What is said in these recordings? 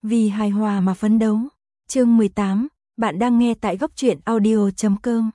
vì hài hòa mà phấn đấu. Chương 18, bạn đang nghe tại góc truyện audio.com.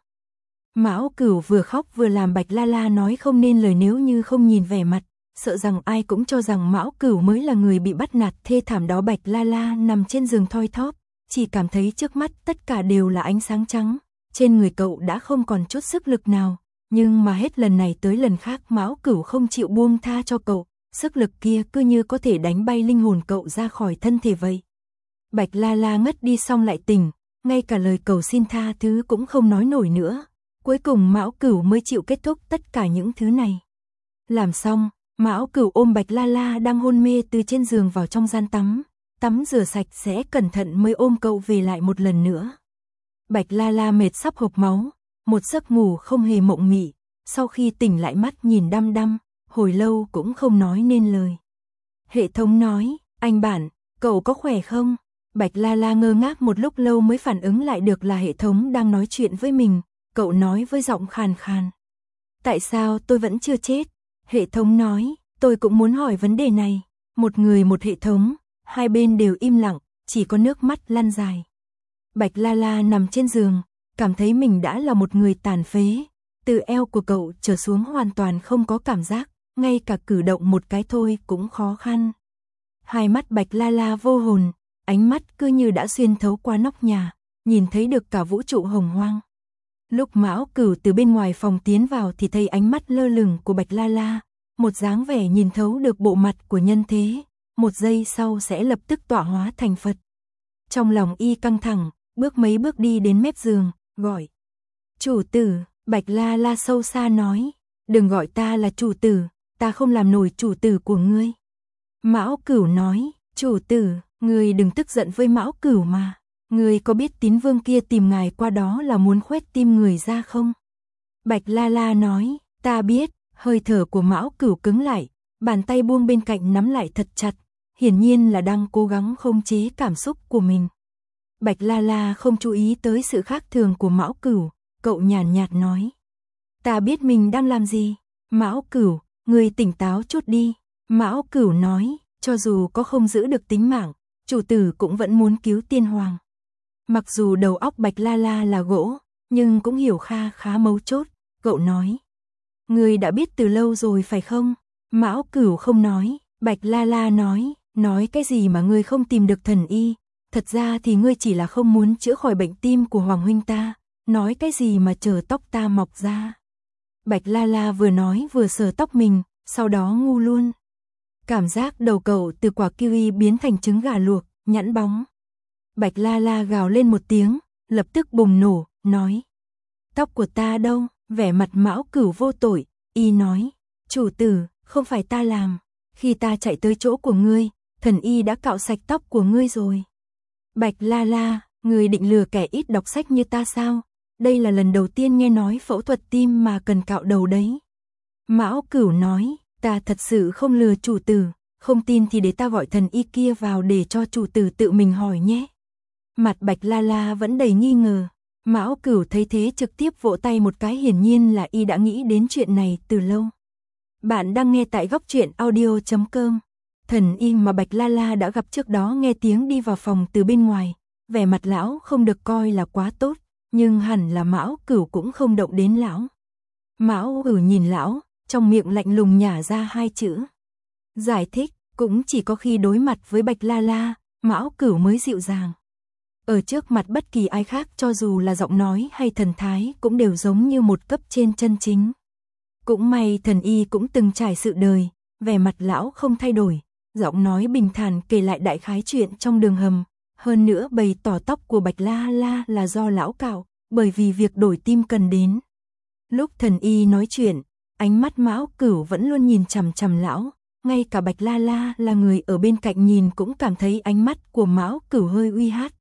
Mão Cửu vừa khóc vừa làm Bạch La La nói không nên lời, nếu như không nhìn vẻ mặt, sợ rằng ai cũng cho rằng Mão Cửu mới là người bị bắt nạt thê thảm đó. Bạch La La nằm trên giường thoi thóp, chỉ cảm thấy trước mắt tất cả đều là ánh sáng trắng, trên người cậu đã không còn chút sức lực nào, nhưng mà hết lần này tới lần khác Mão Cửu không chịu buông tha cho cậu, sức lực kia cứ như có thể đánh bay linh hồn cậu ra khỏi thân thể vậy. Bạch La La ngất đi xong lại tỉnh, ngay cả lời cầu xin tha thứ cũng không nói nổi nữa. Cuối cùng Mão Cửu mới chịu kết thúc tất cả những thứ này. Làm xong, Mão Cửu ôm Bạch La La đang hôn mê từ trên giường vào trong gian tắm rửa sạch sẽ cẩn thận mới ôm cậu về lại một lần nữa. Bạch La La mệt sắp hộc máu, một giấc ngủ không hề mộng mị, sau khi tỉnh lại mắt nhìn đăm đăm, hồi lâu cũng không nói nên lời. Hệ thống nói, anh bạn, cậu có khỏe không? Bạch La La ngơ ngác một lúc lâu mới phản ứng lại được là hệ thống đang nói chuyện với mình, cậu nói với giọng khàn khàn. Tại sao tôi vẫn chưa chết? Hệ thống nói, tôi cũng muốn hỏi vấn đề này. Một người một hệ thống, hai bên đều im lặng, chỉ có nước mắt lăn dài. Bạch La La nằm trên giường, cảm thấy mình đã là một người tàn phế, từ eo của cậu trở xuống hoàn toàn không có cảm giác, ngay cả cử động một cái thôi cũng khó khăn. Hai mắt Bạch La La vô hồn, ánh mắt cứ như đã xuyên thấu qua nóc nhà, nhìn thấy được cả vũ trụ hồng hoang. Lúc Mão Cửu từ bên ngoài phòng tiến vào thì thấy ánh mắt lơ lửng của Bạch La La, một dáng vẻ nhìn thấu được bộ mặt của nhân thế, một giây sau sẽ lập tức tọa hóa thành Phật. Trong lòng y căng thẳng, bước mấy bước đi đến mép giường, gọi. Chủ tử, Bạch La La sâu xa nói, đừng gọi ta là chủ tử, ta không làm nổi chủ tử của ngươi. Mão Cửu nói, chủ tử, ngươi đừng tức giận với Mão Cửu mà. Ngươi có biết Tín Vương kia tìm ngài qua đó là muốn khoét tim người ra không? Bạch La La nói, ta biết. Hơi thở của Mão Cửu cứng lại, bàn tay buông bên cạnh nắm lại thật chặt, hiển nhiên là đang cố gắng khống chế cảm xúc của mình. Bạch La La không chú ý tới sự khác thường của Mão Cửu, cậu nhàn nhạt nói. Ta biết mình đang làm gì. Mão Cửu, ngươi tỉnh táo chút đi. Mão Cửu nói, cho dù có không giữ được tính mạng, chủ tử cũng vẫn muốn cứu tiên hoàng. Mặc dù đầu óc Bạch La La là gỗ, nhưng cũng hiểu khá mấu chốt, cậu nói. Ngươi đã biết từ lâu rồi phải không? Mão Cửu không nói, Bạch La La nói cái gì mà ngươi không tìm được thần y, thật ra thì ngươi chỉ là không muốn chữa khỏi bệnh tim của Hoàng huynh ta, nói cái gì mà chờ tóc ta mọc ra. Bạch La La vừa nói vừa sờ tóc mình, sau đó ngu luôn. Cảm giác đầu cậu từ quả kiwi biến thành trứng gà luộc, nhẵn bóng. Bạch La La gào lên một tiếng, lập tức bùng nổ, nói. Tóc của ta đâu? Vẻ mặt Mão Cửu vô tội, y nói. Chủ tử, không phải ta làm. Khi ta chạy tới chỗ của ngươi, thần y đã cạo sạch tóc của ngươi rồi. Bạch La La, ngươi định lừa kẻ ít đọc sách như ta sao? Đây là lần đầu tiên nghe nói phẫu thuật tim mà cần cạo đầu đấy. Mão Cửu nói, ta thật sự không lừa chủ tử, không tin thì để ta gọi thần y kia vào để cho chủ tử tự mình hỏi nhé. Mặt Bạch La La vẫn đầy nghi ngờ. Mão Cửu thấy thế trực tiếp vỗ tay một cái, hiển nhiên là y đã nghĩ đến chuyện này từ lâu. Bạn đang nghe tại góc truyện audio.com. Thần y mà Bạch La La đã gặp trước đó nghe tiếng đi vào phòng từ bên ngoài, vẻ mặt lão không được coi là quá tốt, nhưng hẳn là Mão Cửu cũng không động đến lão. Mão Cửu nhìn lão, trong miệng lạnh lùng nhả ra hai chữ. Giải thích, cũng chỉ có khi đối mặt với Bạch La La, Mão Cửu mới dịu dàng. Ở trước mặt bất kỳ ai khác cho dù là giọng nói hay thần thái cũng đều giống như một cấp trên chân chính. Cũng may thần y cũng từng trải sự đời, vẻ mặt lão không thay đổi, giọng nói bình thản kể lại đại khái chuyện trong đường hầm, hơn nữa bày tỏ tóc của Bạch La La là do lão cạo, bởi vì việc đổi tim cần đến. Lúc thần y nói chuyện, ánh mắt Mão Cửu vẫn luôn nhìn chằm chằm lão, ngay cả Bạch La La là người ở bên cạnh nhìn cũng cảm thấy ánh mắt của Mão Cửu hơi uy hát.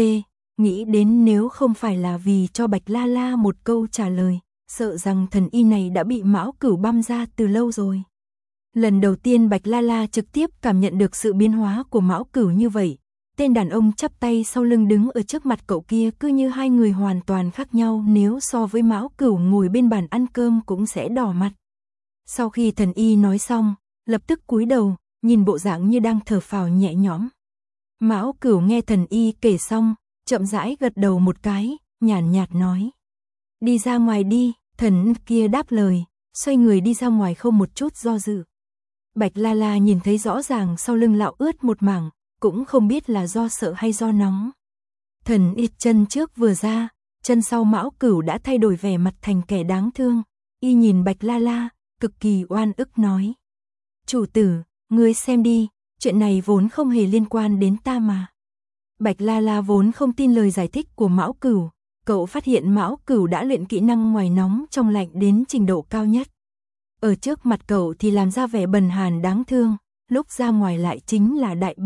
Nghĩ đến nếu không phải là vì cho Bạch La La một câu trả lời, sợ rằng thần y này đã bị Mão Cửu băm ra từ lâu rồi. Lần đầu tiên Bạch La La trực tiếp cảm nhận được sự biến hóa của Mão Cửu như vậy, tên đàn ông chắp tay sau lưng đứng ở trước mặt cậu kia cứ như hai người hoàn toàn khác nhau, nếu so với Mão Cửu ngồi bên bàn ăn cơm cũng sẽ đỏ mặt. Sau khi thần y nói xong, lập tức cúi đầu, nhìn bộ dạng như đang thở phào nhẹ nhõm. Mão Cửu nghe thần y kể xong, chậm rãi gật đầu một cái, nhàn nhạt nói. Đi ra ngoài đi, thần kia đáp lời, xoay người đi ra ngoài không một chút do dự. Bạch La La nhìn thấy rõ ràng sau lưng lão ướt một mảng, cũng không biết là do sợ hay do nóng. Thần y chân trước vừa ra, chân sau Mão Cửu đã thay đổi vẻ mặt thành kẻ đáng thương, y nhìn Bạch La La, cực kỳ oan ức nói. Chủ tử, ngươi xem đi, chuyện này vốn không hề liên quan đến ta mà. Bạch La La vốn không tin lời giải thích của Mão Cửu, cậu phát hiện Mão Cửu đã luyện kỹ năng ngoài nóng trong lạnh đến trình độ cao nhất. Ở trước mặt cậu thì làm ra vẻ bần hàn đáng thương, lúc ra ngoài lại chính là đại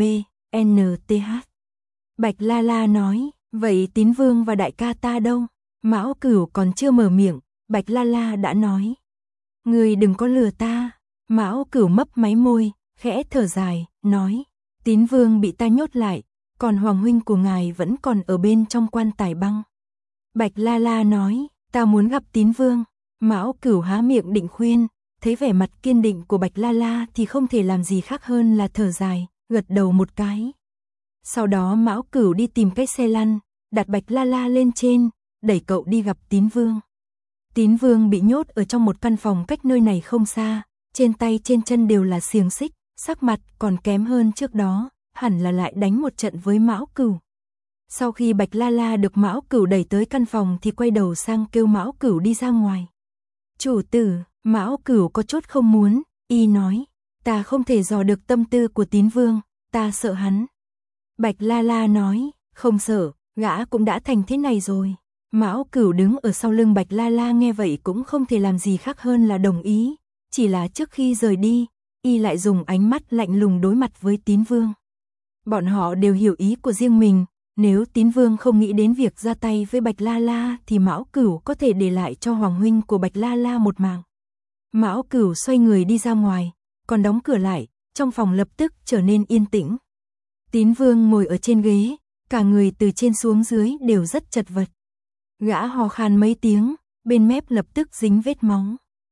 BNTH. Bạch La La nói, vậy Tín Vương và đại ca ta đâu? Mão Cửu còn chưa mở miệng, Bạch La La đã nói. Ngươi đừng có lừa ta. Mão Cửu mấp máy môi, khẽ thở dài, nói. Tín Vương bị ta nhốt lại, còn Hoàng huynh của ngài vẫn còn ở bên trong quan tài băng. Bạch La La nói, ta muốn gặp Tín Vương. Mão Cửu há miệng định khuyên, thấy vẻ mặt kiên định của Bạch La La thì không thể làm gì khác hơn là thở dài, gật đầu một cái. Sau đó Mão Cửu đi tìm cái xe lăn, đặt Bạch La La lên trên, đẩy cậu đi gặp Tín Vương. Tín Vương bị nhốt ở trong một căn phòng cách nơi này không xa, trên tay trên chân đều là xiềng xích, sắc mặt còn kém hơn trước đó, hẳn là lại đánh một trận với Mão Cửu. Sau khi Bạch La La được Mão Cửu đẩy tới căn phòng thì quay đầu sang kêu Mão Cửu đi ra ngoài. Chủ tử, Mão Cửu có chút không muốn, y nói, ta không thể dò được tâm tư của Tín Vương, ta sợ hắn. Bạch La La nói, không sợ, gã cũng đã thành thế này rồi. Mão Cửu đứng ở sau lưng Bạch La La nghe vậy cũng không thể làm gì khác hơn là đồng ý, chỉ là trước khi rời đi, y lại dùng ánh mắt lạnh lùng đối mặt với Tín Vương. Bọn họ đều hiểu ý của riêng mình, nếu Tín Vương không nghĩ đến việc ra tay với Bạch La La thì Mão Cửu có thể để lại cho Hoàng huynh của Bạch La La một mạng. Mão Cửu xoay người đi ra ngoài, còn đóng cửa lại, trong phòng lập tức trở nên yên tĩnh. Tín Vương ngồi ở trên ghế, cả người từ trên xuống dưới đều rất chật vật. Gã ho khan mấy tiếng, bên mép lập tức dính vết máu.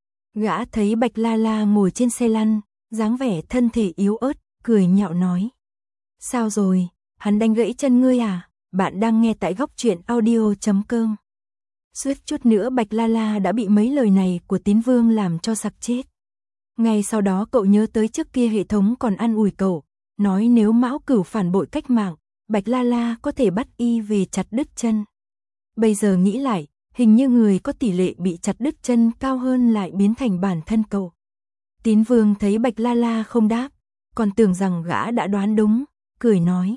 Gã thấy Bạch La La ngồi trên xe lăn, dáng vẻ thân thể yếu ớt, cười nhạo nói. Sao rồi, hắn đánh gãy chân ngươi à? Bạn đang nghe tại góc truyện audio.com. Suýt chút nữa Bạch La La đã bị mấy lời này của Tín Vương làm cho sặc chết. Ngay sau đó cậu nhớ tới trước kia hệ thống còn ăn ủi cậu, nói nếu Mão Cửu phản bội cách mạng, Bạch La La có thể bắt y về chặt đứt chân. Bây giờ nghĩ lại, hình như người có tỷ lệ bị chặt đứt chân cao hơn lại biến thành bản thân cậu. Tín Vương thấy Bạch La La không đáp, còn tưởng rằng gã đã đoán đúng, cười nói.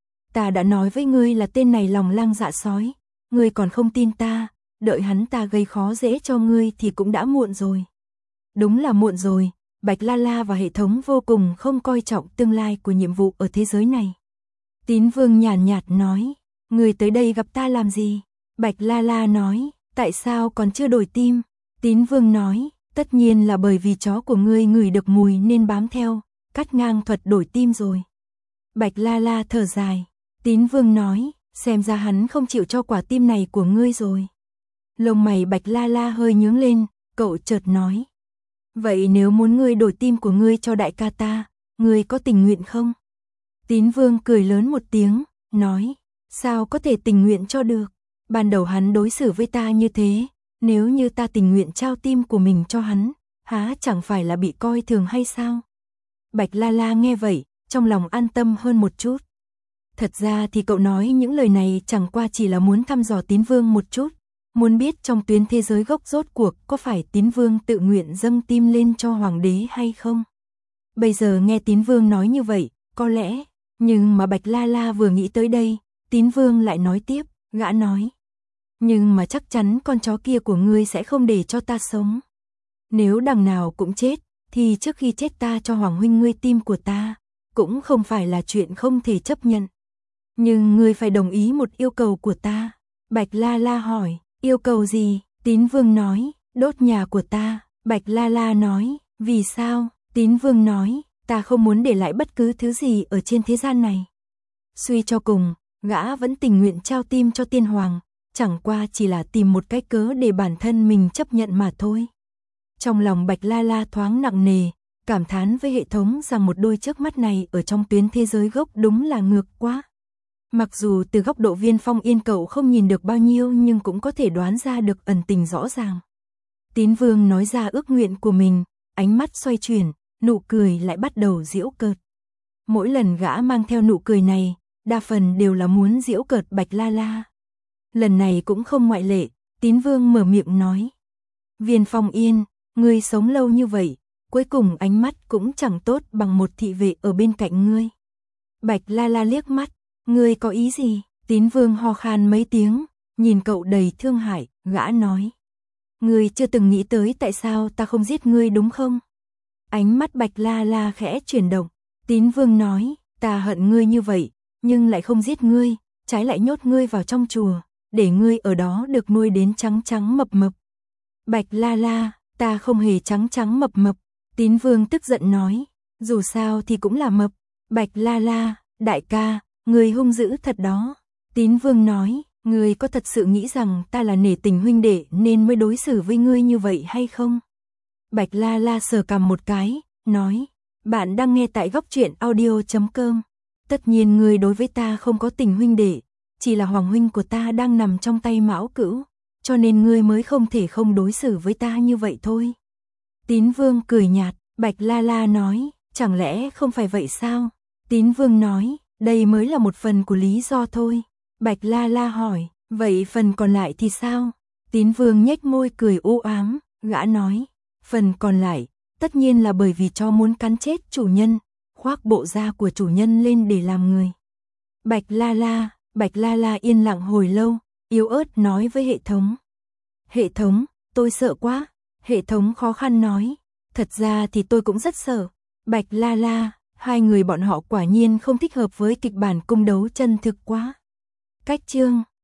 Ta đã nói với ngươi là tên này lòng lang dạ sói, ngươi còn không tin ta, đợi hắn ta gây khó dễ cho ngươi thì cũng đã muộn rồi. Đúng là muộn rồi, Bạch La La và hệ thống vô cùng không coi trọng tương lai của nhiệm vụ ở thế giới này. Tín Vương nhàn nhạt nói, ngươi tới đây gặp ta làm gì? Bạch La La nói, tại sao còn chưa đổi tim? Tín Vương nói, tất nhiên là bởi vì chó của ngươi ngửi được mùi nên bám theo, cắt ngang thuật đổi tim rồi. Bạch La La thở dài, Tín Vương nói, xem ra hắn không chịu cho quả tim này của ngươi rồi. Lông mày Bạch La La hơi nhướng lên, cậu chợt nói. Vậy nếu muốn ngươi đổi tim của ngươi cho đại ca ta, ngươi có tình nguyện không? Tín Vương cười lớn một tiếng, nói, sao có thể tình nguyện cho được? Ban đầu hắn đối xử với ta như thế, nếu như ta tình nguyện trao tim của mình cho hắn, há chẳng phải là bị coi thường hay sao? Bạch La La nghe vậy, trong lòng an tâm hơn một chút. Thật ra thì cậu nói những lời này chẳng qua chỉ là muốn thăm dò Tín Vương một chút, muốn biết trong tuyến thế giới gốc rốt cuộc có phải Tín Vương tự nguyện dâng tim lên cho Hoàng đế hay không. Bây giờ nghe Tín Vương nói như vậy, có lẽ, nhưng mà Bạch La La vừa nghĩ tới đây, Tín Vương lại nói tiếp, gã nói. Nhưng mà chắc chắn con chó kia của ngươi sẽ không để cho ta sống. Nếu đằng nào cũng chết, thì trước khi chết ta cho Hoàng huynh ngươi tim của ta, cũng không phải là chuyện không thể chấp nhận. Nhưng ngươi phải đồng ý một yêu cầu của ta. Bạch La La hỏi, yêu cầu gì? Tín Vương nói, đốt nhà của ta. Bạch La La nói, vì sao? Tín Vương nói, ta không muốn để lại bất cứ thứ gì ở trên thế gian này. Suy cho cùng, gã vẫn tình nguyện trao tim cho tiên hoàng, chẳng qua chỉ là tìm một cái cớ để bản thân mình chấp nhận mà thôi. Trong lòng Bạch La La thoáng nặng nề, cảm thán với hệ thống rằng một đôi trước mắt này ở trong tuyến thế giới gốc đúng là ngược quá. Mặc dù từ góc độ Viên Phong Yên cậu không nhìn được bao nhiêu nhưng cũng có thể đoán ra được ẩn tình rõ ràng. Tín Vương nói ra ước nguyện của mình, ánh mắt xoay chuyển, nụ cười lại bắt đầu giễu cợt. Mỗi lần gã mang theo nụ cười này, đa phần đều là muốn giễu cợt Bạch La La. Lần này cũng không ngoại lệ, Tín Vương mở miệng nói. Viên Phong Yên, ngươi sống lâu như vậy, cuối cùng ánh mắt cũng chẳng tốt bằng một thị vệ ở bên cạnh ngươi. Bạch La La liếc mắt, ngươi có ý gì? Tín Vương ho khan mấy tiếng, nhìn cậu đầy thương hại, gã nói. Ngươi chưa từng nghĩ tới tại sao ta không giết ngươi đúng không? Ánh mắt Bạch La La khẽ chuyển động, Tín Vương nói, ta hận ngươi như vậy, nhưng lại không giết ngươi, trái lại nhốt ngươi vào trong chùa, để ngươi ở đó được nuôi đến trắng trắng mập mập. Bạch La La, ta không hề trắng trắng mập mập, Tín Vương tức giận nói, dù sao thì cũng là mập. Bạch La La, đại ca, ngươi hung dữ thật đó. Tín Vương nói, ngươi có thật sự nghĩ rằng ta là nể tình huynh đệ nên mới đối xử với ngươi như vậy hay không? Bạch La La sờ cằm một cái, nói, bạn đang nghe tại góc truyện audio.com. Tất nhiên ngươi đối với ta không có tình huynh đệ, chỉ là hoàng huynh của ta đang nằm trong tay Mão Cửu, cho nên ngươi mới không thể không đối xử với ta như vậy thôi. Tín Vương cười nhạt, Bạch La La nói, chẳng lẽ không phải vậy sao? Tín Vương nói, đây mới là một phần của lý do thôi. Bạch La La hỏi, vậy phần còn lại thì sao? Tín Vương nhếch môi cười u ám, gã nói, phần còn lại, tất nhiên là bởi vì cho muốn cắn chết chủ nhân, khoác bộ da của chủ nhân lên để làm người. Bạch La La yên lặng hồi lâu, yếu ớt nói với hệ thống. Hệ thống, tôi sợ quá. Hệ thống khó khăn nói, thật ra thì tôi cũng rất sợ. Bạch La La, hai người bọn họ quả nhiên không thích hợp với kịch bản cung đấu chân thực quá. Cách chương